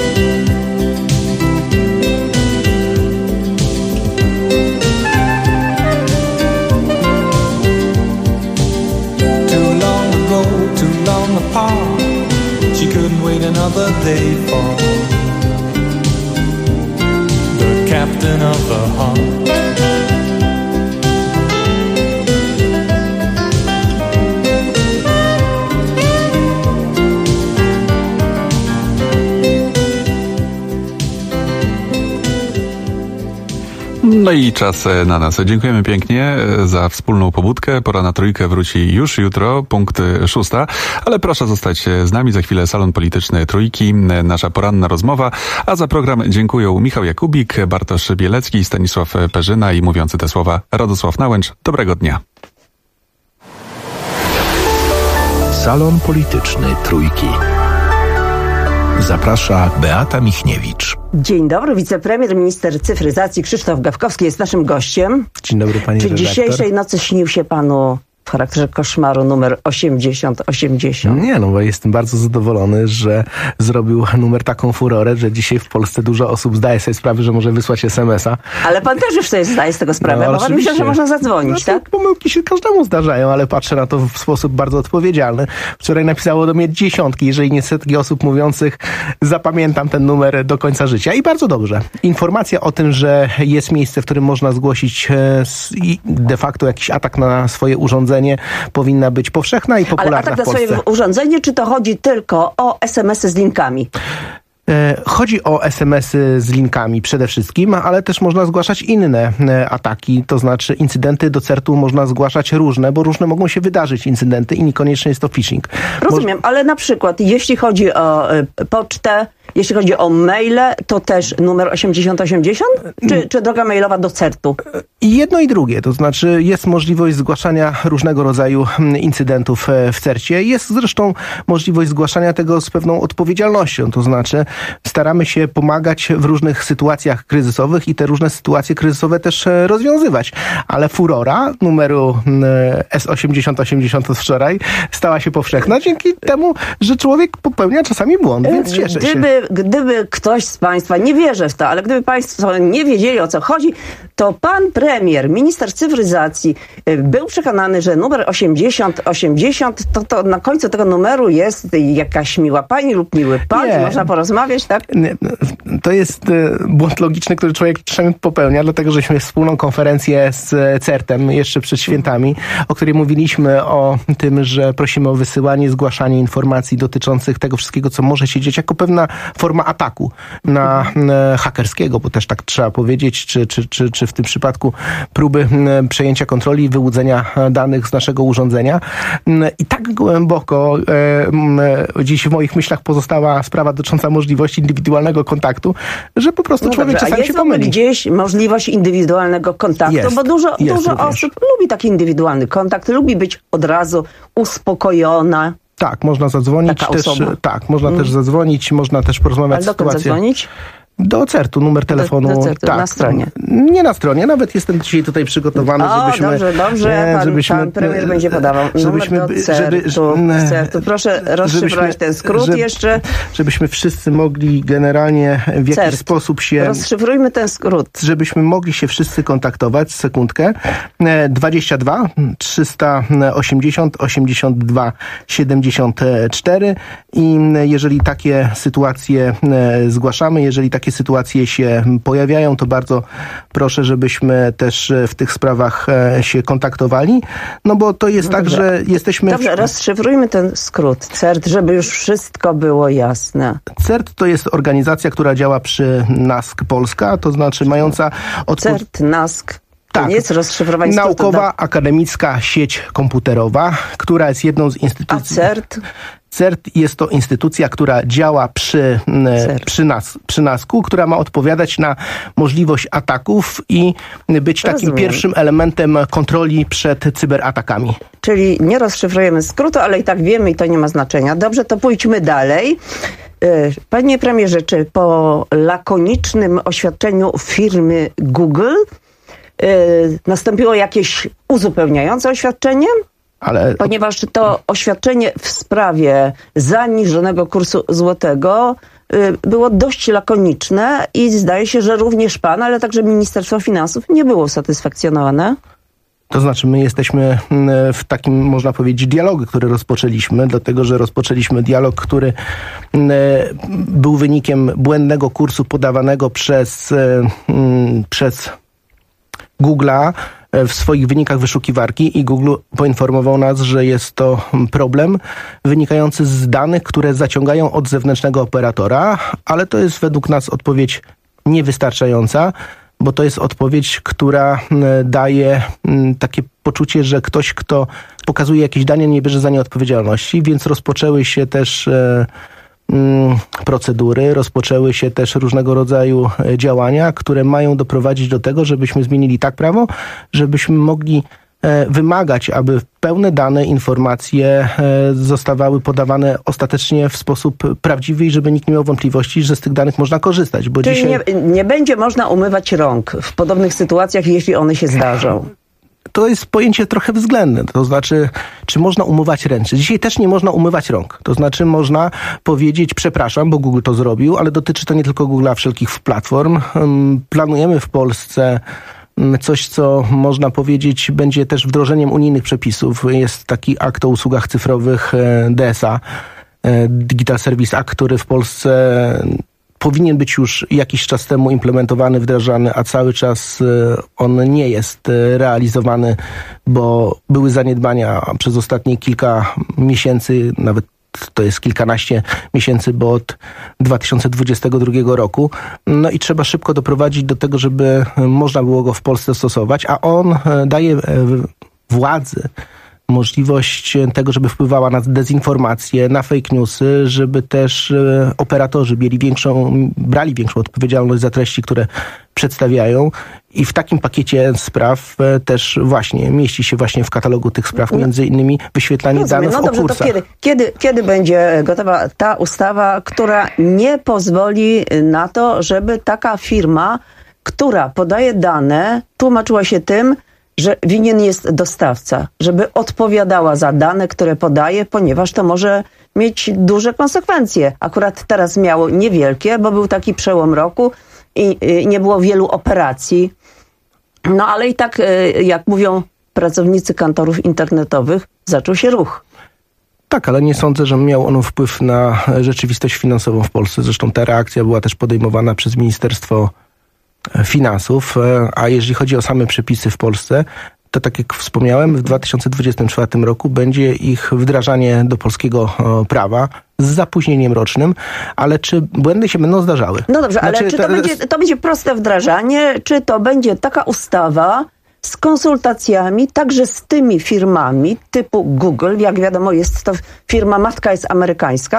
Too long ago, too long apart. She couldn't wait another day for the captain of the heart. No i czas na nas. Dziękujemy pięknie za wspólną pobudkę. Pora na trójkę wróci już jutro, punkt 6. Ale proszę zostać z nami. Za chwilę salon polityczny Trójki, nasza poranna rozmowa. A za program dziękuję Michał Jakubik, Bartosz Bielecki, Stanisław Perzyna i mówiący te słowa Radosław Nałęcz. Dobrego dnia. Salon polityczny Trójki. Zaprasza Beata Michniewicz. Dzień dobry, wicepremier, minister cyfryzacji Krzysztof Gawkowski jest naszym gościem. Dzień dobry, pani redaktor. Czy dzisiejszej nocy śnił się panu w charakterze koszmaru numer 8080? Nie, no bo jestem bardzo zadowolony, że zrobił numer taką furorę, że dzisiaj w Polsce dużo osób zdaje sobie sprawę, że może wysłać SMS-a. Ale pan też już sobie zdaje z tego sprawę, No, bo pan myślał, że można zadzwonić, tak? Pomyłki się każdemu zdarzają, ale patrzę na to w sposób bardzo odpowiedzialny. Wczoraj napisało do mnie dziesiątki, jeżeli nie setki osób mówiących, zapamiętam ten numer do końca życia. I bardzo dobrze. Informacja o tym, że jest miejsce, w którym można zgłosić de facto jakiś atak na swoje urządzenie, powinna być powszechna i popularna w Polsce. Ale atak na swoje urządzenie, czy to chodzi tylko o SMS-y z linkami? Chodzi o SMS-y z linkami przede wszystkim, ale też można zgłaszać inne ataki, to znaczy incydenty do CERT-u można zgłaszać różne, bo różne mogą się wydarzyć incydenty i niekoniecznie jest to phishing. Rozumiem, ale na przykład jeśli chodzi o pocztę, jeśli chodzi o maile, to też numer 8080? Czy droga mailowa do CERT-u? I jedno i drugie, to znaczy jest możliwość zgłaszania różnego rodzaju incydentów w CERT-cie. Jest zresztą możliwość zgłaszania tego z pewną odpowiedzialnością, to znaczy staramy się pomagać w różnych sytuacjach kryzysowych i te różne sytuacje kryzysowe też rozwiązywać. Ale furora numeru S8080 od wczoraj stała się powszechna dzięki temu, że człowiek popełnia czasami błąd, więc cieszę się. Gdyby ktoś z państwa, nie wierzę w to, ale gdyby państwo nie wiedzieli, o co chodzi, to pan premier, minister cyfryzacji był przekonany, że numer 8080 to na końcu tego numeru jest jakaś miła pani lub miły pan, można porozmawiać, tak? Nie, to jest błąd logiczny, który człowiek czasami popełnia, dlatego żeśmy wspólną konferencję z CERT-em jeszcze przed świętami, o której mówiliśmy o tym, że prosimy o wysyłanie, zgłaszanie informacji dotyczących tego wszystkiego, co może się dziać jako pewna forma ataku na hakerskiego, bo też tak trzeba powiedzieć, czy w tym przypadku próby przejęcia kontroli i wyłudzenia danych z naszego urządzenia. I tak głęboko dziś w moich myślach pozostała sprawa dotycząca możliwości indywidualnego kontaktu, że po prostu człowiek czasami się pomyli. Gdzieś możliwość indywidualnego kontaktu, bo dużo osób lubi taki indywidualny kontakt, lubi być od razu uspokojona. Tak, można zadzwonić też. Tak, można też zadzwonić, można też porozmawiać. Ale dokąd zadzwonić? Do CERT-u, numer telefonu. Do CERT-u, tak, na stronie. Nie na stronie, nawet jestem dzisiaj tutaj przygotowany, żebyśmy... Dobrze, pan premier będzie podawał numer do CERT-u. Proszę rozszyfrować ten skrót jeszcze. Żebyśmy wszyscy mogli generalnie w jakiś sposób się... Rozszyfrujmy ten skrót. Żebyśmy mogli się wszyscy kontaktować, sekundkę. 22 380 82 74 i jeżeli takie sytuacje zgłaszamy, jeżeli takie sytuacje się pojawiają, to bardzo proszę, żebyśmy też w tych sprawach się kontaktowali, no bo to jest tak, że jesteśmy... Dobrze, rozszyfrujmy ten skrót CERT, żeby już wszystko było jasne. CERT to jest organizacja, która działa przy NASK Polska, to znaczy mająca... CERT, NASK. Tak, nie jest rozszyfrowanie naukowa, akademicka sieć komputerowa, która jest jedną z instytucji... A CERT? CERT jest to instytucja, która działa przy NASK-u, która ma odpowiadać na możliwość ataków i być takim pierwszym elementem kontroli przed cyberatakami. Czyli nie rozszyfrujemy skrótu, ale i tak wiemy i to nie ma znaczenia. Dobrze, to pójdźmy dalej. Panie premierze, czy po lakonicznym oświadczeniu firmy Google nastąpiło jakieś uzupełniające oświadczenie? Ponieważ to oświadczenie w sprawie zaniżonego kursu złotego było dość lakoniczne i zdaje się, że również pan, ale także Ministerstwo Finansów nie było usatysfakcjonowane. To znaczy my jesteśmy w takim, można powiedzieć, dialogu, który rozpoczęliśmy, dlatego że rozpoczęliśmy dialog, który był wynikiem błędnego kursu podawanego przez Google'a w swoich wynikach wyszukiwarki i Google poinformował nas, że jest to problem wynikający z danych, które zaciągają od zewnętrznego operatora, ale to jest według nas odpowiedź niewystarczająca, bo to jest odpowiedź, która daje takie poczucie, że ktoś, kto pokazuje jakieś dane, nie bierze za nie odpowiedzialności, więc rozpoczęły się też procedury, rozpoczęły się też różnego rodzaju działania, które mają doprowadzić do tego, żebyśmy zmienili tak prawo, żebyśmy mogli wymagać, aby pełne dane, informacje zostawały podawane ostatecznie w sposób prawdziwy i żeby nikt nie miał wątpliwości, że z tych danych można korzystać. Bo czyli dzisiaj nie będzie można umywać rąk w podobnych sytuacjach, jeśli one się zdarzą. To jest pojęcie trochę względne, to znaczy, czy można umywać ręce. Dzisiaj też nie można umywać rąk. To znaczy można powiedzieć, przepraszam, bo Google to zrobił, ale dotyczy to nie tylko Google'a, a wszelkich platform. Planujemy w Polsce coś, co można powiedzieć będzie też wdrożeniem unijnych przepisów. Jest taki akt o usługach cyfrowych DSA, Digital Service Act, który w Polsce powinien być już jakiś czas temu implementowany, wdrażany, a cały czas on nie jest realizowany, bo były zaniedbania przez ostatnie kilka miesięcy, nawet to jest kilkanaście miesięcy, bo od 2022 roku. No i trzeba szybko doprowadzić do tego, żeby można było go w Polsce stosować, a on daje władzy możliwość tego, żeby wpływała na dezinformację, na fake newsy, żeby też operatorzy brali większą odpowiedzialność za treści, które przedstawiają i w takim pakiecie spraw też właśnie mieści się właśnie w katalogu tych spraw między innymi wyświetlanie danych o kursach. To kiedy będzie gotowa ta ustawa, która nie pozwoli na to, żeby taka firma, która podaje dane, tłumaczyła się tym, że winien jest dostawca, żeby odpowiadała za dane, które podaje, ponieważ to może mieć duże konsekwencje. Akurat teraz miało niewielkie, bo był taki przełom roku i nie było wielu operacji. No ale i tak, jak mówią pracownicy kantorów internetowych, zaczął się ruch. Tak, ale nie sądzę, że miał on wpływ na rzeczywistość finansową w Polsce. Zresztą ta reakcja była też podejmowana przez Ministerstwo Finansów, a jeżeli chodzi o same przepisy w Polsce, to tak jak wspomniałem, w 2024 roku będzie ich wdrażanie do polskiego prawa z zapóźnieniem rocznym, ale czy błędy się będą zdarzały? No dobrze, ale czy to będzie proste wdrażanie, czy to będzie taka ustawa z konsultacjami także z tymi firmami typu Google, jak wiadomo jest to firma matka jest amerykańska,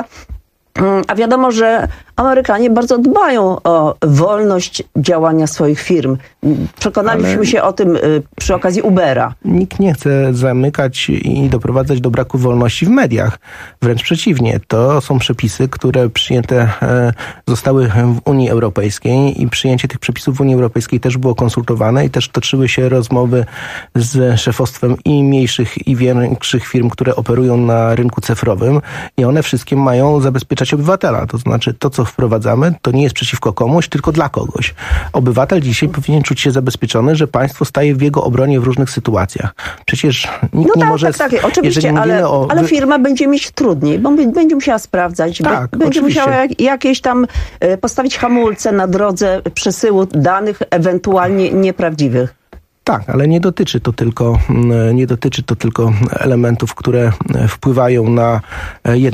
a wiadomo, że Amerykanie bardzo dbają o wolność działania swoich firm. Przekonaliśmy się o tym przy okazji Ubera. Nikt nie chce zamykać i doprowadzać do braku wolności w mediach. Wręcz przeciwnie. To są przepisy, które przyjęte zostały w Unii Europejskiej i przyjęcie tych przepisów w Unii Europejskiej też było konsultowane i też toczyły się rozmowy z szefostwem i mniejszych i większych firm, które operują na rynku cyfrowym i one wszystkie mają zabezpieczać obywatela. To znaczy to, co wprowadzamy, to nie jest przeciwko komuś, tylko dla kogoś. Obywatel dzisiaj powinien czuć się zabezpieczony, że państwo staje w jego obronie w różnych sytuacjach. Przecież nikt nie może... Tak, oczywiście, ale firma będzie mieć trudniej, bo będzie musiała sprawdzać, będzie musiała jakieś tam postawić hamulce na drodze przesyłu danych ewentualnie nieprawdziwych. Tak, ale nie dotyczy to tylko elementów, które wpływają na jedną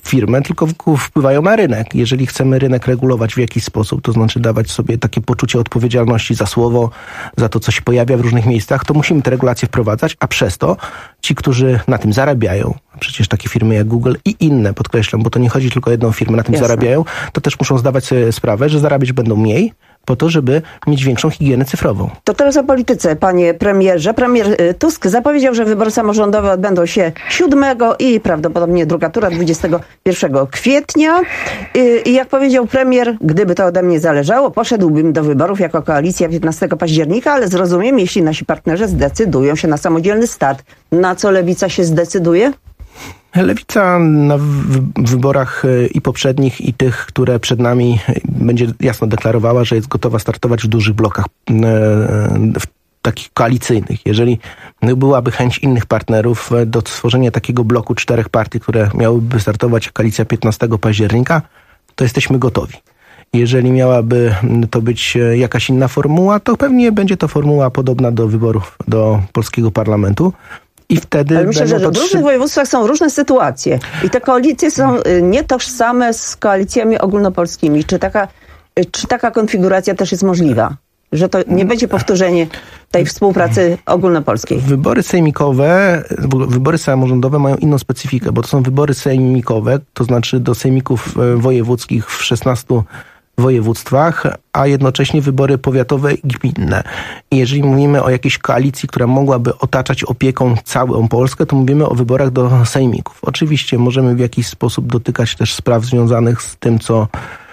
firmę, tylko wpływają na rynek. Jeżeli chcemy rynek regulować w jakiś sposób, to znaczy dawać sobie takie poczucie odpowiedzialności za słowo, za to, co się pojawia w różnych miejscach, to musimy te regulacje wprowadzać, a przez to ci, którzy na tym zarabiają, przecież takie firmy jak Google i inne, podkreślam, bo to nie chodzi tylko o jedną firmę, na tym zarabiają, to też muszą zdawać sobie sprawę, że zarabiać będą mniej, po to, żeby mieć większą higienę cyfrową. To teraz o polityce, panie premierze. Premier Tusk zapowiedział, że wybory samorządowe odbędą się 7 i prawdopodobnie druga tura 21 kwietnia. I jak powiedział premier, gdyby to ode mnie zależało, poszedłbym do wyborów jako koalicja 15 października, ale zrozumiem, jeśli nasi partnerzy zdecydują się na samodzielny start. Na co Lewica się zdecyduje? Lewica na wyborach i poprzednich, i tych, które przed nami, będzie jasno deklarowała, że jest gotowa startować w dużych blokach takich koalicyjnych. Jeżeli byłaby chęć innych partnerów do stworzenia takiego bloku 4 partii, które miałyby startować koalicja 15 października, to jesteśmy gotowi. Jeżeli miałaby to być jakaś inna formuła, to pewnie będzie to formuła podobna do wyborów do polskiego parlamentu. I wtedy ale myślę, że w różnych województwach są różne sytuacje i te koalicje są nietożsame z koalicjami ogólnopolskimi. Czy taka konfiguracja też jest możliwa? Że to nie będzie powtórzenie tej współpracy ogólnopolskiej? Wybory sejmikowe, wybory samorządowe mają inną specyfikę, bo to są wybory sejmikowe, to znaczy do sejmików wojewódzkich w 16 województwach, a jednocześnie wybory powiatowe i gminne. I jeżeli mówimy o jakiejś koalicji, która mogłaby otaczać opieką całą Polskę, to mówimy o wyborach do sejmików. Oczywiście możemy w jakiś sposób dotykać też spraw związanych z tym, co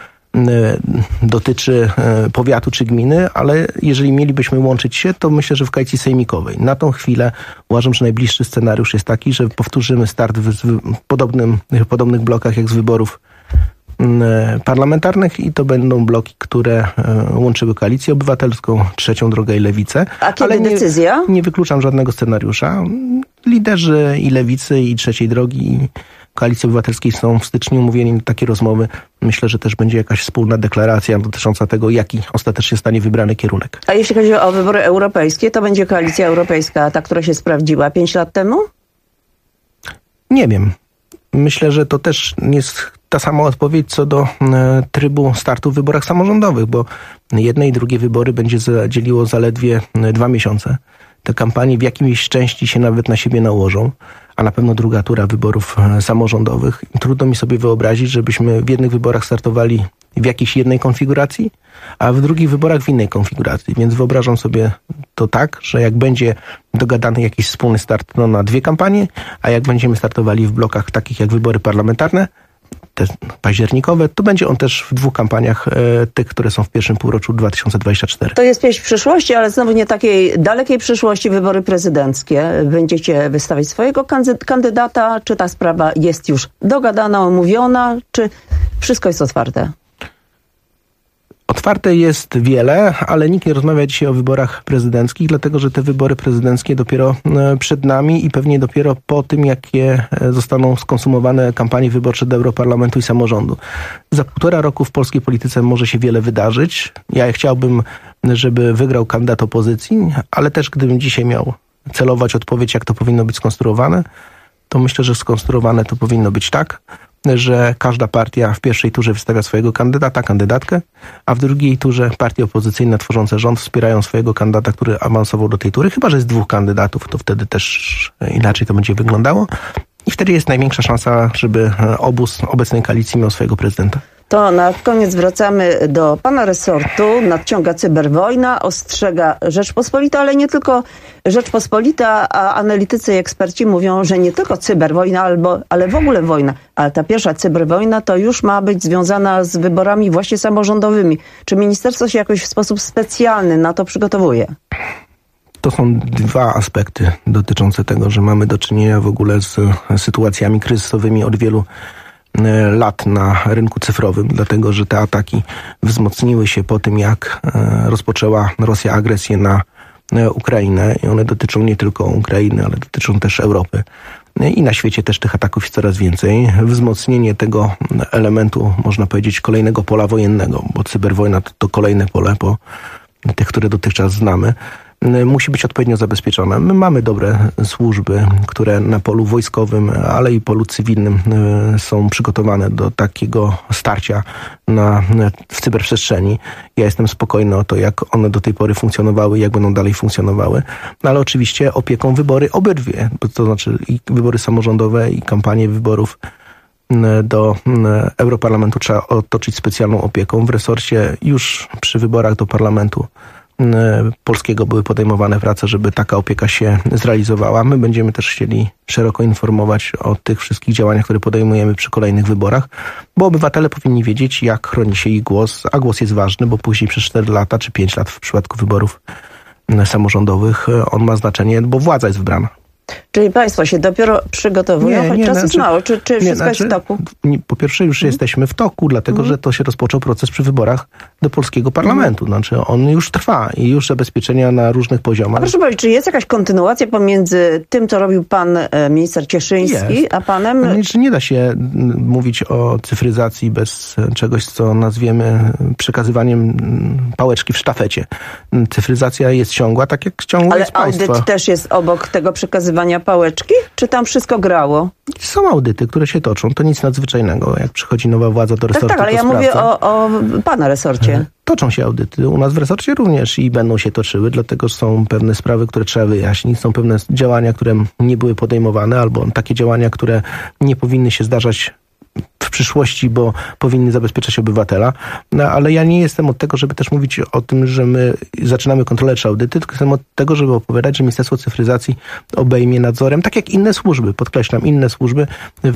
dotyczy powiatu czy gminy, ale jeżeli mielibyśmy łączyć się, to myślę, że w koalicji sejmikowej. Na tą chwilę uważam, że najbliższy scenariusz jest taki, że powtórzymy start w podobnych blokach jak z wyborów parlamentarnych i to będą bloki, które łączyły Koalicję Obywatelską, Trzecią Drogę i Lewicę. A kiedy decyzja? Nie wykluczam żadnego scenariusza. Liderzy i Lewicy, i Trzeciej Drogi, i Koalicji Obywatelskiej są w styczniu umówieni na takie rozmowy. Myślę, że też będzie jakaś wspólna deklaracja dotycząca tego, jaki ostatecznie stanie wybrany kierunek. A jeśli chodzi o wybory europejskie, to będzie Koalicja Europejska, ta, która się sprawdziła 5 lat temu? Nie wiem. Myślę, że to też nie jest ta sama odpowiedź co do trybu startu w wyborach samorządowych, bo jedne i drugie wybory będzie dzieliło zaledwie 2 miesiące. Te kampanie w jakiejś części się nawet na siebie nałożą, a na pewno druga tura wyborów samorządowych. I trudno mi sobie wyobrazić, żebyśmy w jednych wyborach startowali w jakiejś jednej konfiguracji, a w drugich wyborach w innej konfiguracji. Więc wyobrażam sobie to tak, że jak będzie dogadany jakiś wspólny start na 2 kampanie, a jak będziemy startowali w blokach takich jak wybory parlamentarne, te październikowe, to będzie on też w 2 kampaniach, tych, które są w pierwszym półroczu 2024. To jest pieśń przyszłości, ale znowu nie takiej dalekiej przyszłości, wybory prezydenckie. Będziecie wystawiać swojego kandydata? Czy ta sprawa jest już dogadana, omówiona? Czy wszystko jest otwarte? Otwarte jest wiele, ale nikt nie rozmawia dzisiaj o wyborach prezydenckich, dlatego że te wybory prezydenckie dopiero przed nami i pewnie dopiero po tym, jakie zostaną skonsumowane kampanie wyborcze do Europarlamentu i samorządu. Za 1,5 roku w polskiej polityce może się wiele wydarzyć. Ja chciałbym, żeby wygrał kandydat opozycji, ale też gdybym dzisiaj miał celować odpowiedź, jak to powinno być skonstruowane, to myślę, że skonstruowane to powinno być tak, że każda partia w pierwszej turze wystawia swojego kandydata, kandydatkę, a w drugiej turze partie opozycyjne tworzące rząd wspierają swojego kandydata, który awansował do tej tury. Chyba że jest 2 kandydatów, to wtedy też inaczej to będzie wyglądało. I wtedy jest największa szansa, żeby obóz obecnej koalicji miał swojego prezydenta. To na koniec wracamy do pana resortu. Nadciąga cyberwojna, ostrzega Rzeczpospolita, ale nie tylko Rzeczpospolita, a analitycy i eksperci mówią, że nie tylko cyberwojna, ale w ogóle wojna. Ale ta pierwsza cyberwojna to już ma być związana z wyborami właśnie samorządowymi. Czy ministerstwo się jakoś w sposób specjalny na to przygotowuje? To są 2 aspekty dotyczące tego, że mamy do czynienia w ogóle z sytuacjami kryzysowymi od wielu lat na rynku cyfrowym, dlatego że te ataki wzmocniły się po tym, jak rozpoczęła Rosja agresję na Ukrainę i one dotyczą nie tylko Ukrainy, ale dotyczą też Europy. I na świecie też tych ataków jest coraz więcej. Wzmocnienie tego elementu, można powiedzieć, kolejnego pola wojennego, bo cyberwojna to kolejne pole po tych, które dotychczas znamy, musi być odpowiednio zabezpieczone. My mamy dobre służby, które na polu wojskowym, ale i polu cywilnym są przygotowane do takiego starcia w cyberprzestrzeni. Ja jestem spokojny o to, jak one do tej pory funkcjonowały, jak będą dalej funkcjonowały. No ale oczywiście opieką wybory obydwie, to znaczy i wybory samorządowe, i kampanie wyborów do Europarlamentu trzeba otoczyć specjalną opieką. W resorcie już przy wyborach do Parlamentu polskiego były podejmowane prace, żeby taka opieka się zrealizowała. My będziemy też chcieli szeroko informować o tych wszystkich działaniach, które podejmujemy przy kolejnych wyborach, bo obywatele powinni wiedzieć, jak chroni się ich głos, a głos jest ważny, bo później przez 4 lata czy 5 lat w przypadku wyborów samorządowych on ma znaczenie, bo władza jest wybrana. Czyli państwo się dopiero przygotowują, choć czas jest mało. Czy wszystko jest w toku? Po pierwsze już jesteśmy w toku, dlatego że to się rozpoczął proces przy wyborach do polskiego parlamentu. Znaczy on już trwa i już zabezpieczenia na różnych poziomach. A proszę powiedzieć, czy jest jakaś kontynuacja pomiędzy tym, co robił pan minister Cieszyński, a panem? Nie da się mówić o cyfryzacji bez czegoś, co nazwiemy przekazywaniem pałeczki w sztafecie. Cyfryzacja jest ciągła, tak jak ciągła jest państwa. Ale audyt też jest obok tego przekazywania pałeczki? Czy tam wszystko grało? Są audyty, które się toczą. To nic nadzwyczajnego. Jak przychodzi nowa władza do resortu, tak, ale ja mówię o pana resorcie. Toczą się audyty. U nas w resorcie również i będą się toczyły, dlatego są pewne sprawy, które trzeba wyjaśnić. Są pewne działania, które nie były podejmowane, albo takie działania, które nie powinny się zdarzać w przyszłości, bo powinny zabezpieczać obywatela. No, ale ja nie jestem od tego, żeby też mówić o tym, że my zaczynamy kontrolę czy audyty, tylko jestem od tego, żeby opowiadać, że Ministerstwo Cyfryzacji obejmie nadzorem, tak jak inne służby, podkreślam, inne służby